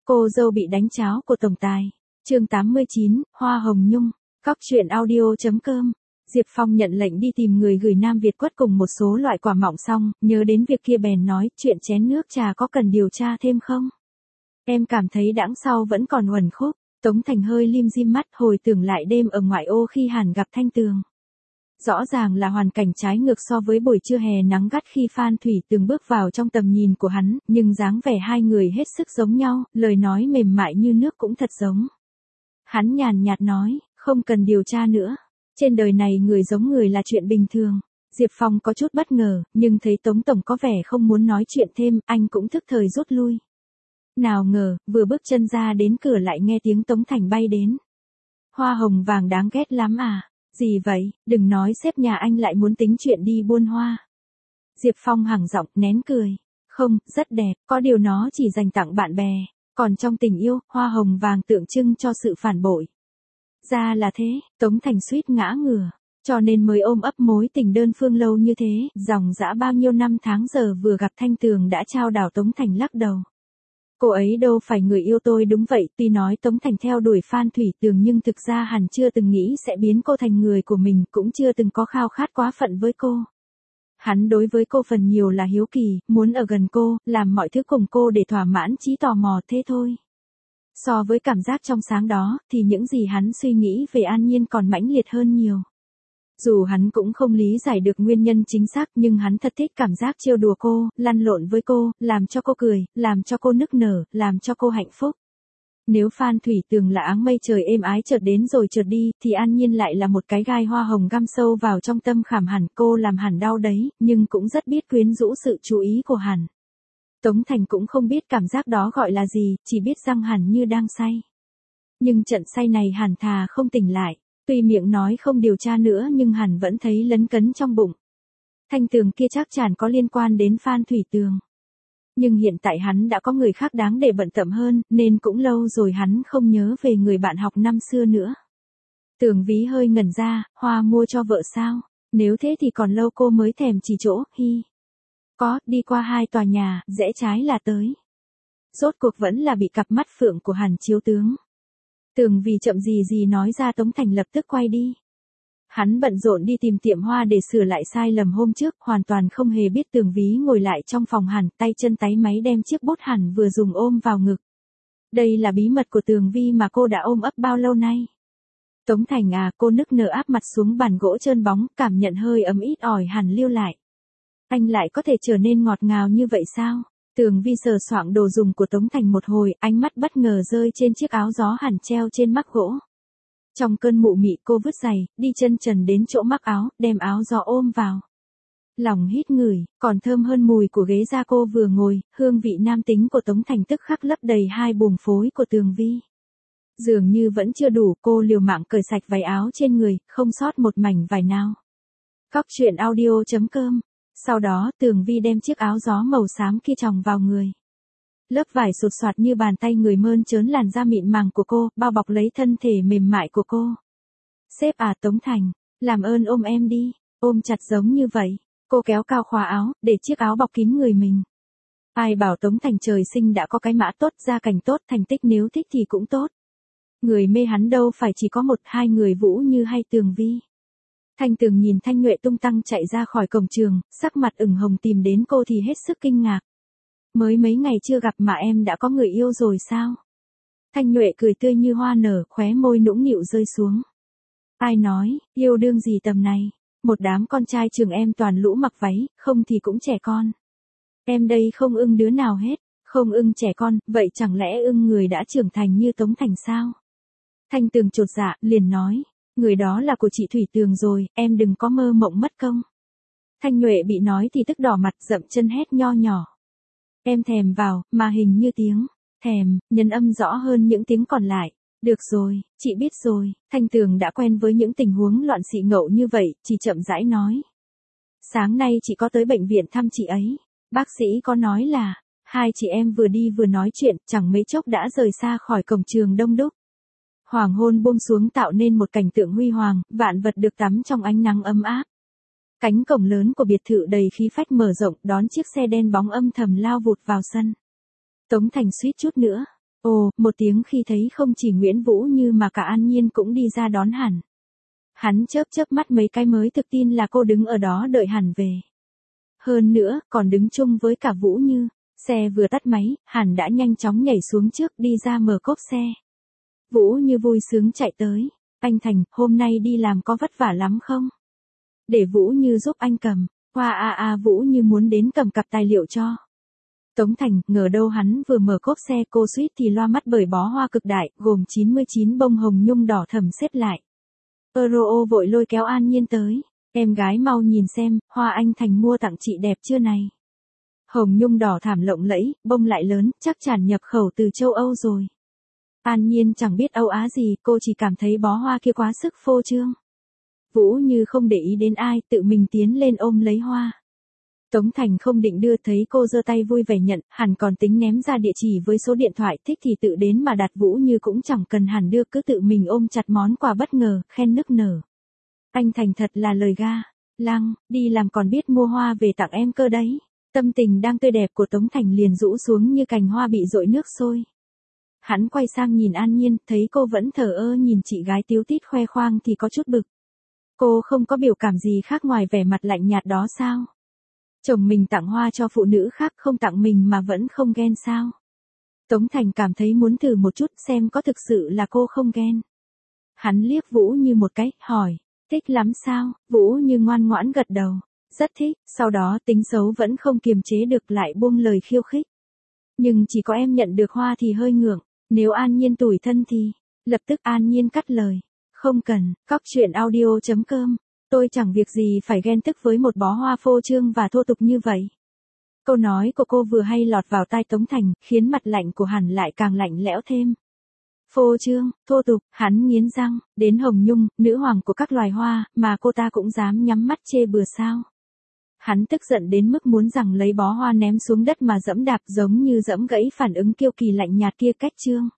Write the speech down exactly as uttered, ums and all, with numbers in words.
Cô dâu bị đánh cháo của tổng tài. Chương tám mươi chín, Hoa Hồng Nhung. Cóc truyện audio chấm com. Diệp Phong nhận lệnh đi tìm người gửi Nam Việt quất cùng một số loại quả mọng xong, nhớ đến việc kia bèn nói, chuyện chén nước trà có cần điều tra thêm không? Em cảm thấy đãng sau vẫn còn uẩn khúc. Tống Thành hơi lim dim mắt, hồi tưởng lại đêm ở ngoại ô khi Hàn gặp Thanh Tường. Rõ ràng là hoàn cảnh trái ngược so với buổi trưa hè nắng gắt khi Phan Thủy Tường bước vào trong tầm nhìn của hắn, nhưng dáng vẻ hai người hết sức giống nhau, lời nói mềm mại như nước cũng thật giống. Hắn nhàn nhạt nói, không cần điều tra nữa. Trên đời này người giống người là chuyện bình thường. Diệp Phong có chút bất ngờ, nhưng thấy Tống Tổng có vẻ không muốn nói chuyện thêm, anh cũng thức thời rút lui. Nào ngờ, vừa bước chân ra đến cửa lại nghe tiếng Tống Thành bay đến. Hoa hồng vàng đáng ghét lắm à? Gì vậy, đừng nói sếp nhà anh lại muốn tính chuyện đi buôn hoa. Diệp Phong hẳng giọng, nén cười. Không, rất đẹp, có điều nó chỉ dành tặng bạn bè. Còn trong tình yêu, hoa hồng vàng tượng trưng cho sự phản bội. Ra là thế, Tống Thành suýt ngã ngửa. Cho nên mới ôm ấp mối tình đơn phương lâu như thế, dòng dã bao nhiêu năm tháng giờ vừa gặp Thanh Tường đã trao đảo. Tống Thành lắc đầu. Cô ấy đâu phải người yêu tôi. Đúng vậy, tuy nói Tống Thành theo đuổi Phan Thủy Tường nhưng thực ra hẳn chưa từng nghĩ sẽ biến cô thành người của mình, cũng chưa từng có khao khát quá phận với cô. Hắn đối với cô phần nhiều là hiếu kỳ, muốn ở gần cô, làm mọi thứ cùng cô để thỏa mãn trí tò mò thế thôi. So với cảm giác trong sáng đó, thì những gì hắn suy nghĩ về An Nhiên còn mãnh liệt hơn nhiều. Dù hắn cũng không lý giải được nguyên nhân chính xác nhưng hắn thật thích cảm giác trêu đùa cô, lăn lộn với cô, làm cho cô cười, làm cho cô nức nở, làm cho cô hạnh phúc. Nếu Phan Thủy Tường là áng mây trời êm ái chợt đến rồi chợt đi, thì An Nhiên lại là một cái gai hoa hồng găm sâu vào trong tâm khảm hẳn. Cô làm hẳn đau đấy, nhưng cũng rất biết quyến rũ sự chú ý của hẳn. Tống Thành cũng không biết cảm giác đó gọi là gì, chỉ biết rằng hẳn như đang say. Nhưng trận say này hẳn thà không tỉnh lại. Tuy miệng nói không điều tra nữa nhưng hẳn vẫn thấy lấn cấn trong bụng. Thanh Tường kia chắc chắn có liên quan đến Phan Thủy Tường. Nhưng hiện tại hắn đã có người khác đáng để bận tâm hơn, nên cũng lâu rồi hắn không nhớ về người bạn học năm xưa nữa. Tường Ví hơi ngẩn ra, hoa mua cho vợ sao? Nếu thế thì còn lâu cô mới thèm chỉ chỗ, hi. Có, đi qua hai tòa nhà, rẽ trái là tới. Rốt cuộc vẫn là bị cặp mắt phượng của hàn chiếu tướng. Tường Vì chậm gì gì nói ra. Tống Thành lập tức quay đi. Hắn bận rộn đi tìm tiệm hoa để sửa lại sai lầm hôm trước, hoàn toàn không hề biết Tường Ví ngồi lại trong phòng hẳn, tay chân táy máy đem chiếc bút hẳn vừa dùng ôm vào ngực. Đây là bí mật của Tường Vi mà cô đã ôm ấp bao lâu nay. Tống Thành à, cô nức nở áp mặt xuống bàn gỗ trơn bóng, cảm nhận hơi ấm ít ỏi hẳn lưu lại. Anh lại có thể trở nên ngọt ngào như vậy sao? Tường Vi sờ soạng đồ dùng của Tống Thành một hồi, ánh mắt bất ngờ rơi trên chiếc áo gió hẳn treo trên mắc gỗ. Trong cơn mụ mị cô vứt giày, đi chân trần đến chỗ mắc áo, đem áo gió ôm vào. Lòng hít ngửi, còn thơm hơn mùi của ghế da cô vừa ngồi, hương vị nam tính của Tống Thành tức khắc lấp đầy hai buồng phối của Tường Vi. Dường như vẫn chưa đủ, cô liều mạng cởi sạch váy áo trên người, không sót một mảnh vải nào. Cóc truyện audio chấm com. Sau đó, Tường Vi đem chiếc áo gió màu xám kia tròng vào người. Lớp vải sụt soạt như bàn tay người mơn trớn làn da mịn màng của cô, bao bọc lấy thân thể mềm mại của cô. Sếp à, Tống Thành, làm ơn ôm em đi, ôm chặt giống như vậy. Cô kéo cao khóa áo, để chiếc áo bọc kín người mình. Ai bảo Tống Thành trời sinh đã có cái mã tốt, gia cảnh tốt, thành tích nếu thích thì cũng tốt. Người mê hắn đâu phải chỉ có một hai người Vũ Như hay Tường Vi. Thanh Tường nhìn Thanh Nhuệ tung tăng chạy ra khỏi cổng trường, sắc mặt ửng hồng tìm đến cô thì hết sức kinh ngạc. Mới mấy ngày chưa gặp mà em đã có người yêu rồi sao? Thanh Nhuệ cười tươi như hoa nở, khóe môi nũng nịu rơi xuống. Ai nói, yêu đương gì tầm này? Một đám con trai trường em toàn lũ mặc váy, không thì cũng trẻ con. Em đây không ưng đứa nào hết, không ưng trẻ con, vậy chẳng lẽ ưng người đã trưởng thành như Tống Thành sao? Thanh Tường chột dạ, liền nói. Người đó là của chị Thủy Tường rồi, em đừng có mơ mộng mất công. Thanh Nhuệ bị nói thì tức đỏ mặt, dậm chân hét nho nhỏ. Em thèm vào, mà hình như tiếng thèm, nhân âm rõ hơn những tiếng còn lại. Được rồi, chị biết rồi. Thanh Tường đã quen với những tình huống loạn xị ngậu như vậy, chỉ chậm rãi nói. Sáng nay chị có tới bệnh viện thăm chị ấy. Bác sĩ có nói là, hai chị em vừa đi vừa nói chuyện, chẳng mấy chốc đã rời xa khỏi cổng trường đông đúc. Hoàng hôn buông xuống tạo nên một cảnh tượng huy hoàng, vạn vật được tắm trong ánh nắng ấm áp. Cánh cổng lớn của biệt thự đầy khí phách mở rộng, đón chiếc xe đen bóng âm thầm lao vụt vào sân. Tống Thành suýt chút nữa Ồ, một tiếng khi thấy không chỉ Nguyễn Vũ Như mà cả An Nhiên cũng đi ra đón hẳn. Hắn chớp chớp mắt mấy cái mới thực tin là cô đứng ở đó đợi hẳn về. Hơn nữa, còn đứng chung với cả Vũ Như. Xe vừa tắt máy, hẳn đã nhanh chóng nhảy xuống trước đi ra mở cốp xe. Vũ Như vui sướng chạy tới. Anh Thành, hôm nay đi làm có vất vả lắm không? Để Vũ Như giúp anh cầm. Hoa a a Vũ Như muốn đến cầm cặp tài liệu cho. Tống Thành, ngờ đâu hắn vừa mở cốp xe cô suýt thì loa mắt bởi bó hoa cực đại, gồm chín mươi chín bông hồng nhung đỏ thẫm xếp lại. Euro vội lôi kéo An Nhiên tới. Em gái mau nhìn xem, hoa anh Thành mua tặng chị đẹp chưa này. Hồng nhung đỏ thảm lộng lẫy, bông lại lớn, chắc chắn nhập khẩu từ châu Âu rồi. An Nhiên chẳng biết Âu Á gì, cô chỉ cảm thấy bó hoa kia quá sức phô trương. Vũ Như không để ý đến ai, tự mình tiến lên ôm lấy hoa. Tống Thành không định đưa, thấy cô giơ tay vui vẻ nhận, hẳn còn tính ném ra địa chỉ với số điện thoại, thích thì tự đến mà đặt. Vũ Như cũng chẳng cần hẳn đưa, cứ tự mình ôm chặt món quà bất ngờ, khen nức nở. Anh Thành thật là lời ga, lăng, đi làm còn biết mua hoa về tặng em cơ đấy. Tâm tình đang tươi đẹp của Tống Thành liền rũ xuống như cành hoa bị dội nước sôi. Hắn quay sang nhìn An Nhiên, thấy cô vẫn thờ ơ nhìn chị gái tíu tít khoe khoang thì có chút bực. Cô không có biểu cảm gì khác ngoài vẻ mặt lạnh nhạt đó sao? Chồng mình tặng hoa cho phụ nữ khác không tặng mình mà vẫn không ghen sao? Tống Thành cảm thấy muốn thử một chút xem có thực sự là cô không ghen. Hắn liếc Vũ Như một cái, hỏi, thích lắm sao? Vũ Như ngoan ngoãn gật đầu, rất thích, sau đó tính xấu vẫn không kiềm chế được lại buông lời khiêu khích. Nhưng chỉ có em nhận được hoa thì hơi ngượng, nếu An Nhiên tủi thân thì, lập tức An Nhiên cắt lời, không cần, cóc truyện audio chấm com. Tôi chẳng việc gì phải ghen tức với một bó hoa phô trương và thô tục như vậy. Câu nói của cô vừa hay lọt vào tai Tống Thành, khiến mặt lạnh của hắn lại càng lạnh lẽo thêm. Phô trương, thô tục, hắn nghiến răng, đến Hồng Nhung, nữ hoàng của các loài hoa, mà cô ta cũng dám nhắm mắt chê bừa sao. Hắn tức giận đến mức muốn rằng lấy bó hoa ném xuống đất mà dẫm đạp, giống như dẫm gãy phản ứng kiêu kỳ lạnh nhạt kia cách trương.